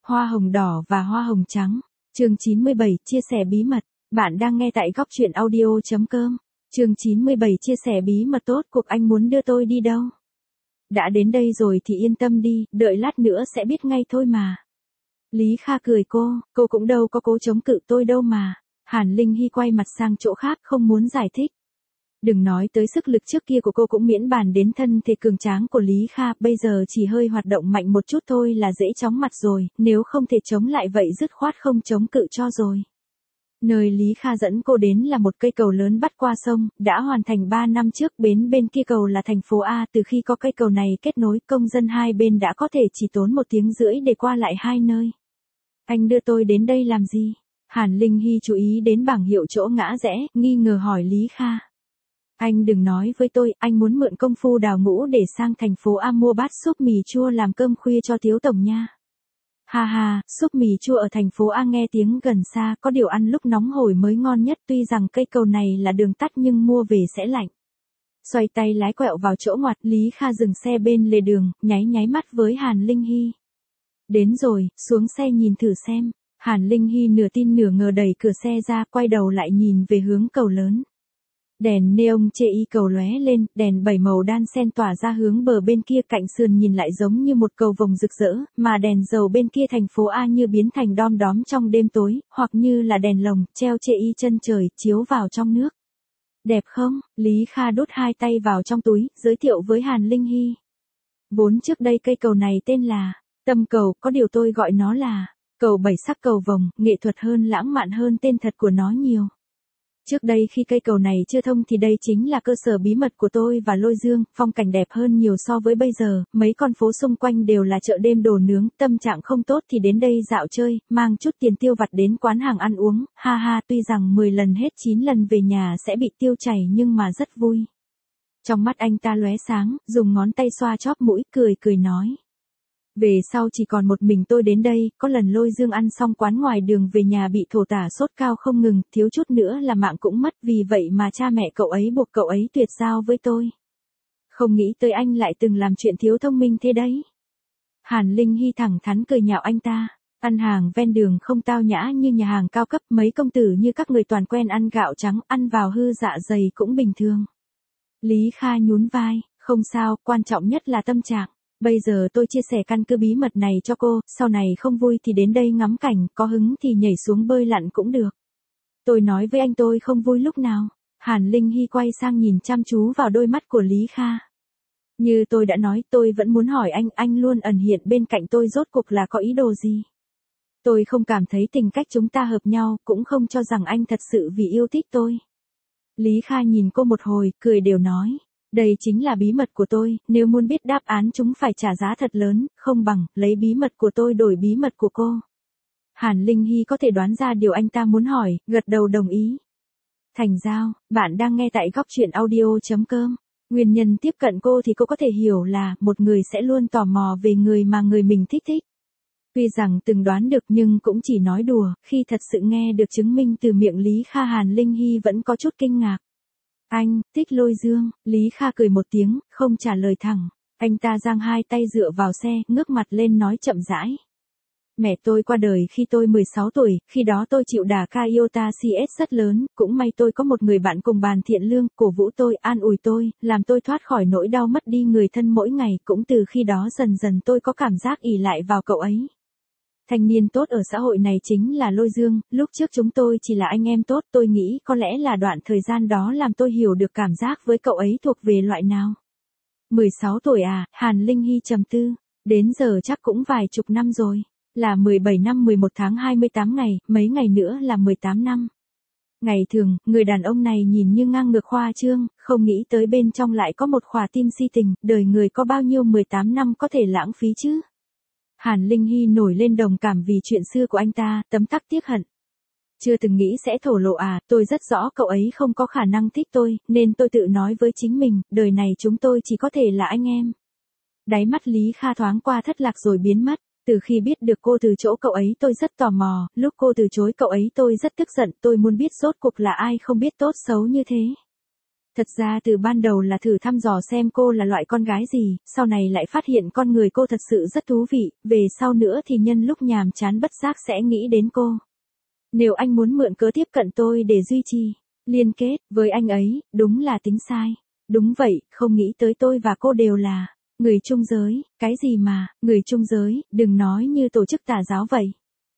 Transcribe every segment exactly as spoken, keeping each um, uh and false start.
Hoa hồng đỏ và hoa hồng trắng. Chương chín mươi bảy, chia sẻ bí mật. Bạn đang nghe tại góc truyện audio chấm com. Chương chín mươi bảy, chia sẻ bí mật tốt cuộc anh muốn đưa tôi đi đâu? Đã đến đây rồi thì yên tâm đi, đợi lát nữa sẽ biết ngay thôi mà. Lý Kha cười cô, cô cũng đâu có cố chống cự tôi đâu mà. Hàn Linh Hy quay mặt sang chỗ khác không muốn giải thích. Đừng nói tới sức lực trước kia của cô cũng miễn bàn đến thân thể cường tráng của Lý Kha, bây giờ chỉ hơi hoạt động mạnh một chút thôi là dễ chóng mặt rồi, nếu không thể chống lại vậy dứt khoát không chống cự cho rồi. Nơi Lý Kha dẫn cô đến là một cây cầu lớn bắt qua sông, đã hoàn thành ba năm trước, bến bên kia cầu là thành phố A, từ khi có cây cầu này kết nối, công dân hai bên đã có thể chỉ tốn một tiếng rưỡi để qua lại hai nơi. Anh đưa tôi đến đây làm gì? Hàn Linh Hy chú ý đến bảng hiệu chỗ ngã rẽ, nghi ngờ hỏi Lý Kha. Anh đừng nói với tôi, anh muốn mượn công phu đào ngũ để sang thành phố A mua bát súp mì chua làm cơm khuya cho thiếu tổng nha. Ha ha, súp mì chua ở thành phố A nghe tiếng gần xa, có điều ăn lúc nóng hổi mới ngon nhất, tuy rằng cây cầu này là đường tắt nhưng mua về sẽ lạnh. Xoay tay lái quẹo vào chỗ ngoặt, Lý Kha dừng xe bên lề đường, nháy nháy mắt với Hàn Linh Hy. Đến rồi, xuống xe nhìn thử xem. Hàn Linh Hy nửa tin nửa ngờ đẩy cửa xe ra, quay đầu lại nhìn về hướng cầu lớn. Đèn neon chê y cầu lóe lên, đèn bảy màu đan xen tỏa ra hướng bờ bên kia, cạnh sườn nhìn lại giống như một cầu vồng rực rỡ, mà đèn dầu bên kia thành phố A như biến thành đom đóm trong đêm tối, hoặc như là đèn lồng, treo chê y chân trời, chiếu vào trong nước. Đẹp không? Lý Kha đút hai tay vào trong túi, giới thiệu với Hàn Linh Hy. Vốn trước đây cây cầu này tên là Tâm Cầu, có điều tôi gọi nó là cầu bảy sắc cầu vồng, nghệ thuật hơn, lãng mạn hơn tên thật của nó nhiều. Trước đây khi cây cầu này chưa thông thì đây chính là cơ sở bí mật của tôi và Lôi Dương, phong cảnh đẹp hơn nhiều so với bây giờ, mấy con phố xung quanh đều là chợ đêm đồ nướng, tâm trạng không tốt thì đến đây dạo chơi, mang chút tiền tiêu vặt đến quán hàng ăn uống, ha ha, tuy rằng mười lần hết chín lần về nhà sẽ bị tiêu chảy nhưng mà rất vui. Trong mắt anh ta lóe sáng, dùng ngón tay xoa chóp mũi, cười cười nói. Về sau chỉ còn một mình tôi đến đây, có lần Lôi Dương ăn xong quán ngoài đường về nhà bị thổ tả sốt cao không ngừng, thiếu chút nữa là mạng cũng mất, vì vậy mà cha mẹ cậu ấy buộc cậu ấy tuyệt giao với tôi. Không nghĩ tới anh lại từng làm chuyện thiếu thông minh thế đấy. Hàn Linh Hy thẳng thắn cười nhạo anh ta, ăn hàng ven đường không tao nhã như nhà hàng cao cấp, mấy công tử như các người toàn quen ăn gạo trắng, ăn vào hư dạ dày cũng bình thường. Lý Kha nhún vai, không sao, quan trọng nhất là tâm trạng. Bây giờ tôi chia sẻ căn cứ bí mật này cho cô, sau này không vui thì đến đây ngắm cảnh, có hứng thì nhảy xuống bơi lặn cũng được. Tôi nói với anh tôi không vui lúc nào. Hàn Linh Hy quay sang nhìn chăm chú vào đôi mắt của Lý Kha. Như tôi đã nói, tôi vẫn muốn hỏi anh, anh luôn ẩn hiện bên cạnh tôi rốt cuộc là có ý đồ gì? Tôi không cảm thấy tình cách chúng ta hợp nhau, cũng không cho rằng anh thật sự vì yêu thích tôi. Lý Kha nhìn cô một hồi, cười đều nói. Đây chính là bí mật của tôi, nếu muốn biết đáp án chúng phải trả giá thật lớn, không bằng, lấy bí mật của tôi đổi bí mật của cô. Hàn Linh Hy có thể đoán ra điều anh ta muốn hỏi, gật đầu đồng ý. Thành giao, bạn đang nghe tại góc truyện audio chấm com. Nguyên nhân tiếp cận cô thì cô có thể hiểu là, một người sẽ luôn tò mò về người mà người mình thích thích. Tuy rằng từng đoán được nhưng cũng chỉ nói đùa, khi thật sự nghe được chứng minh từ miệng Lý Kha, Hàn Linh Hy vẫn có chút kinh ngạc. Anh, thích Lôi Dương, Lý Kha cười một tiếng, không trả lời thẳng. Anh ta giang hai tay dựa vào xe, ngước mặt lên nói chậm rãi. Mẹ tôi qua đời khi tôi mười sáu tuổi, khi đó tôi chịu đả ca iota xê ét rất lớn, cũng may tôi có một người bạn cùng bàn thiện lương, cổ vũ tôi, an ủi tôi, làm tôi thoát khỏi nỗi đau mất đi người thân mỗi ngày, cũng từ khi đó dần dần tôi có cảm giác ỷ lại vào cậu ấy. Thanh niên tốt ở xã hội này chính là Lôi Dương, lúc trước chúng tôi chỉ là anh em tốt, tôi nghĩ có lẽ là đoạn thời gian đó làm tôi hiểu được cảm giác với cậu ấy thuộc về loại nào. mười sáu tuổi à, Hàn Linh Hy trầm tư, đến giờ chắc cũng vài chục năm rồi, là mười bảy năm mười một tháng hai mươi tám ngày, mấy ngày nữa là mười tám năm. Ngày thường, người đàn ông này nhìn như ngang ngược khoa trương, không nghĩ tới bên trong lại có một khỏa tim si tình, đời người có bao nhiêu mười tám năm có thể lãng phí chứ? Hàn Linh Hy nổi lên đồng cảm vì chuyện xưa của anh ta, tấm tắc tiếc hận. Chưa từng nghĩ sẽ thổ lộ à, tôi rất rõ cậu ấy không có khả năng thích tôi, nên tôi tự nói với chính mình, đời này chúng tôi chỉ có thể là anh em. Đáy mắt Lý Kha thoáng qua thất lạc rồi biến mất, từ khi biết được cô từ chỗ cậu ấy tôi rất tò mò, lúc cô từ chối cậu ấy tôi rất tức giận, tôi muốn biết rốt cuộc là ai không biết tốt xấu như thế. Thật ra từ ban đầu là thử thăm dò xem cô là loại con gái gì, sau này lại phát hiện con người cô thật sự rất thú vị, về sau nữa thì nhân lúc nhàm chán bất giác sẽ nghĩ đến cô. Nếu anh muốn mượn cớ tiếp cận tôi để duy trì liên kết với anh ấy, đúng là tính sai. Đúng vậy, không nghĩ tới tôi và cô đều là người chung giới, cái gì mà, người chung giới, đừng nói như tổ chức tà giáo vậy.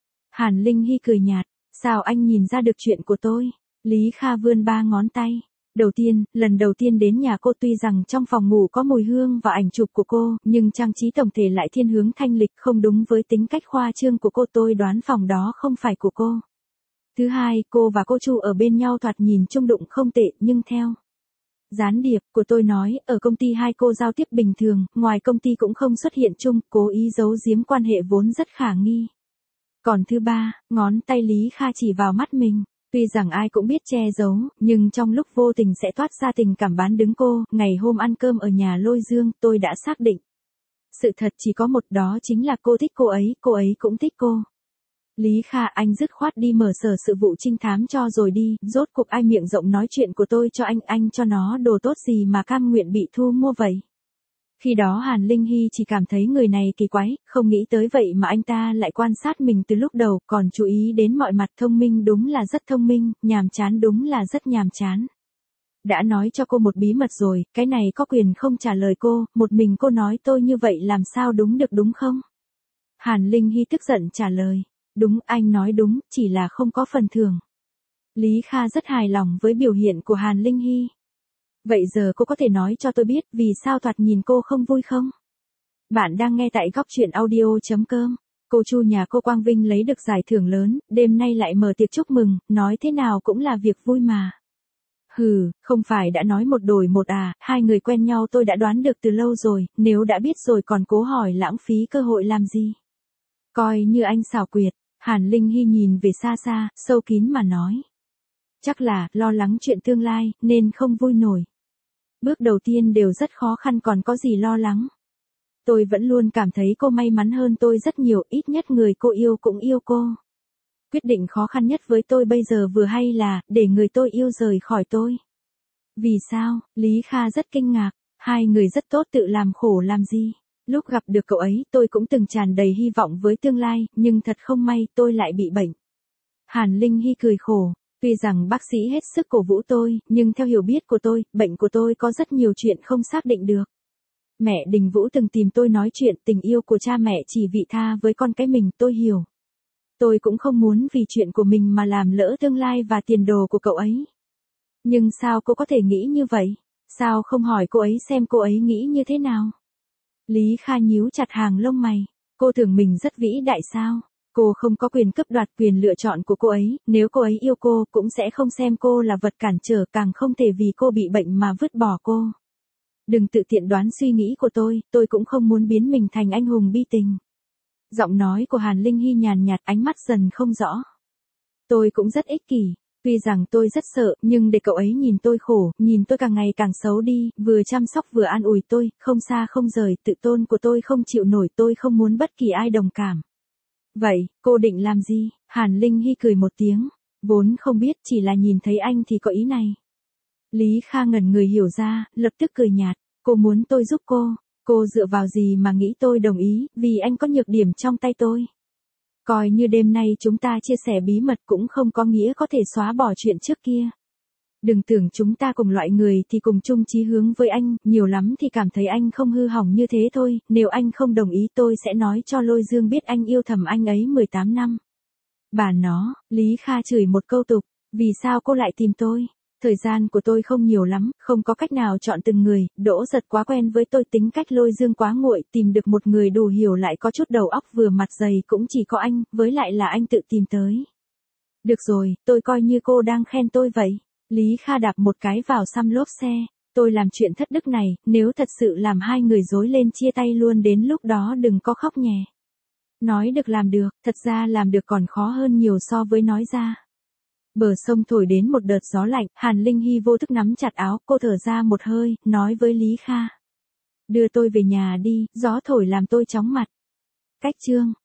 Hàn Linh Hy cười nhạt, sao anh nhìn ra được chuyện của tôi? Lý Kha vươn ba ngón tay. Đầu tiên, lần đầu tiên đến nhà cô tuy rằng trong phòng ngủ có mùi hương và ảnh chụp của cô, nhưng trang trí tổng thể lại thiên hướng thanh lịch không đúng với tính cách khoa trương của cô, tôi đoán phòng đó không phải của cô. Thứ hai, cô và cô Chu ở bên nhau thoạt nhìn chung đụng không tệ, nhưng theo gián điệp của tôi nói, ở công ty hai cô giao tiếp bình thường, ngoài công ty cũng không xuất hiện chung, cố ý giấu giếm quan hệ vốn rất khả nghi. Còn thứ ba, ngón tay Lý Kha chỉ vào mắt mình. Tuy rằng ai cũng biết che giấu, nhưng trong lúc vô tình sẽ toát ra tình cảm bán đứng cô, ngày hôm ăn cơm ở nhà Lôi Dương, tôi đã xác định. Sự thật chỉ có một, đó chính là cô thích cô ấy, cô ấy cũng thích cô. Lý Kha, anh dứt khoát đi mở sở sự vụ trinh thám cho rồi đi, rốt cuộc ai miệng rộng nói chuyện của tôi cho anh, anh cho nó đồ tốt gì mà cam nguyện bị thu mua vậy. Khi đó Hàn Linh Hy chỉ cảm thấy người này kỳ quái, không nghĩ tới vậy mà anh ta lại quan sát mình từ lúc đầu, còn chú ý đến mọi mặt. Thông minh đúng là rất thông minh, nhàm chán đúng là rất nhàm chán. Đã nói cho cô một bí mật rồi, cái này có quyền không trả lời cô, một mình cô nói tôi như vậy làm sao đúng được đúng không? Hàn Linh Hy tức giận trả lời, đúng, anh nói đúng, chỉ là không có phần thưởng. Lý Kha rất hài lòng với biểu hiện của Hàn Linh Hy. Vậy giờ cô có thể nói cho tôi biết vì sao thoạt nhìn cô không vui không? Bạn đang nghe tại góc truyện audio chấm com. Cô Chu nhà cô Quang Vinh lấy được giải thưởng lớn, đêm nay lại mở tiệc chúc mừng, nói thế nào cũng là việc vui mà. Hừ, không phải đã nói một đổi một à, hai người quen nhau tôi đã đoán được từ lâu rồi, nếu đã biết rồi còn cố hỏi lãng phí cơ hội làm gì. Coi như anh xảo quyệt, Hàn Linh Hy nhìn về xa xa, sâu kín mà nói. Chắc là, lo lắng chuyện tương lai, nên không vui nổi. Bước đầu tiên đều rất khó khăn còn có gì lo lắng. Tôi vẫn luôn cảm thấy cô may mắn hơn tôi rất nhiều, ít nhất người cô yêu cũng yêu cô. Quyết định khó khăn nhất với tôi bây giờ vừa hay là, để người tôi yêu rời khỏi tôi. Vì sao? Lý Kha rất kinh ngạc, hai người rất tốt tự làm khổ làm gì? Lúc gặp được cậu ấy, tôi cũng từng tràn đầy hy vọng với tương lai, nhưng thật không may, tôi lại bị bệnh. Hàn Linh Hy cười khổ. Tuy rằng bác sĩ hết sức cổ vũ tôi, nhưng theo hiểu biết của tôi, bệnh của tôi có rất nhiều chuyện không xác định được. Mẹ Đình Vũ từng tìm tôi nói chuyện, tình yêu của cha mẹ chỉ vị tha với con cái mình, tôi hiểu. Tôi cũng không muốn vì chuyện của mình mà làm lỡ tương lai và tiền đồ của cậu ấy. Nhưng sao cô có thể nghĩ như vậy? Sao không hỏi cô ấy xem cô ấy nghĩ như thế nào? Lý Kha nhíu chặt hàng lông mày. Cô tưởng mình rất vĩ đại sao? Cô không có quyền cướp đoạt quyền lựa chọn của cô ấy, nếu cô ấy yêu cô cũng sẽ không xem cô là vật cản trở, càng không thể vì cô bị bệnh mà vứt bỏ cô. Đừng tự tiện đoán suy nghĩ của tôi, tôi cũng không muốn biến mình thành anh hùng bi tình. Giọng nói của Hàn Linh Hy nhàn nhạt, ánh mắt dần không rõ. Tôi cũng rất ích kỷ, tuy rằng tôi rất sợ, nhưng để cậu ấy nhìn tôi khổ, nhìn tôi càng ngày càng xấu đi, vừa chăm sóc vừa an ủi tôi, không xa không rời, tự tôn của tôi không chịu nổi, tôi không muốn bất kỳ ai đồng cảm. Vậy, cô định làm gì? Hàn Linh Hy cười một tiếng, vốn không biết, chỉ là nhìn thấy anh thì có ý này. Lý Kha ngẩn người hiểu ra, lập tức cười nhạt, cô muốn tôi giúp cô, cô dựa vào gì mà nghĩ tôi đồng ý, vì anh có nhược điểm trong tay tôi. Coi như đêm nay chúng ta chia sẻ bí mật cũng không có nghĩa có thể xóa bỏ chuyện trước kia. Đừng tưởng chúng ta cùng loại người thì cùng chung chí hướng với anh, nhiều lắm thì cảm thấy anh không hư hỏng như thế thôi, nếu anh không đồng ý tôi sẽ nói cho Lôi Dương biết anh yêu thầm anh ấy mười tám năm. Bà nó, Lý Kha chửi một câu tục, vì sao cô lại tìm tôi? Thời gian của tôi không nhiều lắm, không có cách nào chọn từng người, Đỗ Giật quá quen với tôi, tính cách Lôi Dương quá nguội, tìm được một người đủ hiểu lại có chút đầu óc vừa mặt dày cũng chỉ có anh, với lại là anh tự tìm tới. Được rồi, tôi coi như cô đang khen tôi vậy. Lý Kha đạp một cái vào xăm lốp xe, tôi làm chuyện thất đức này, nếu thật sự làm hai người rối lên chia tay luôn đến lúc đó đừng có khóc nhè. Nói được làm được, thật ra làm được còn khó hơn nhiều so với nói ra. Bờ sông thổi đến một đợt gió lạnh, Hàn Linh Hy vô thức nắm chặt áo, cô thở ra một hơi, nói với Lý Kha. Đưa tôi về nhà đi, gió thổi làm tôi chóng mặt. Cách chương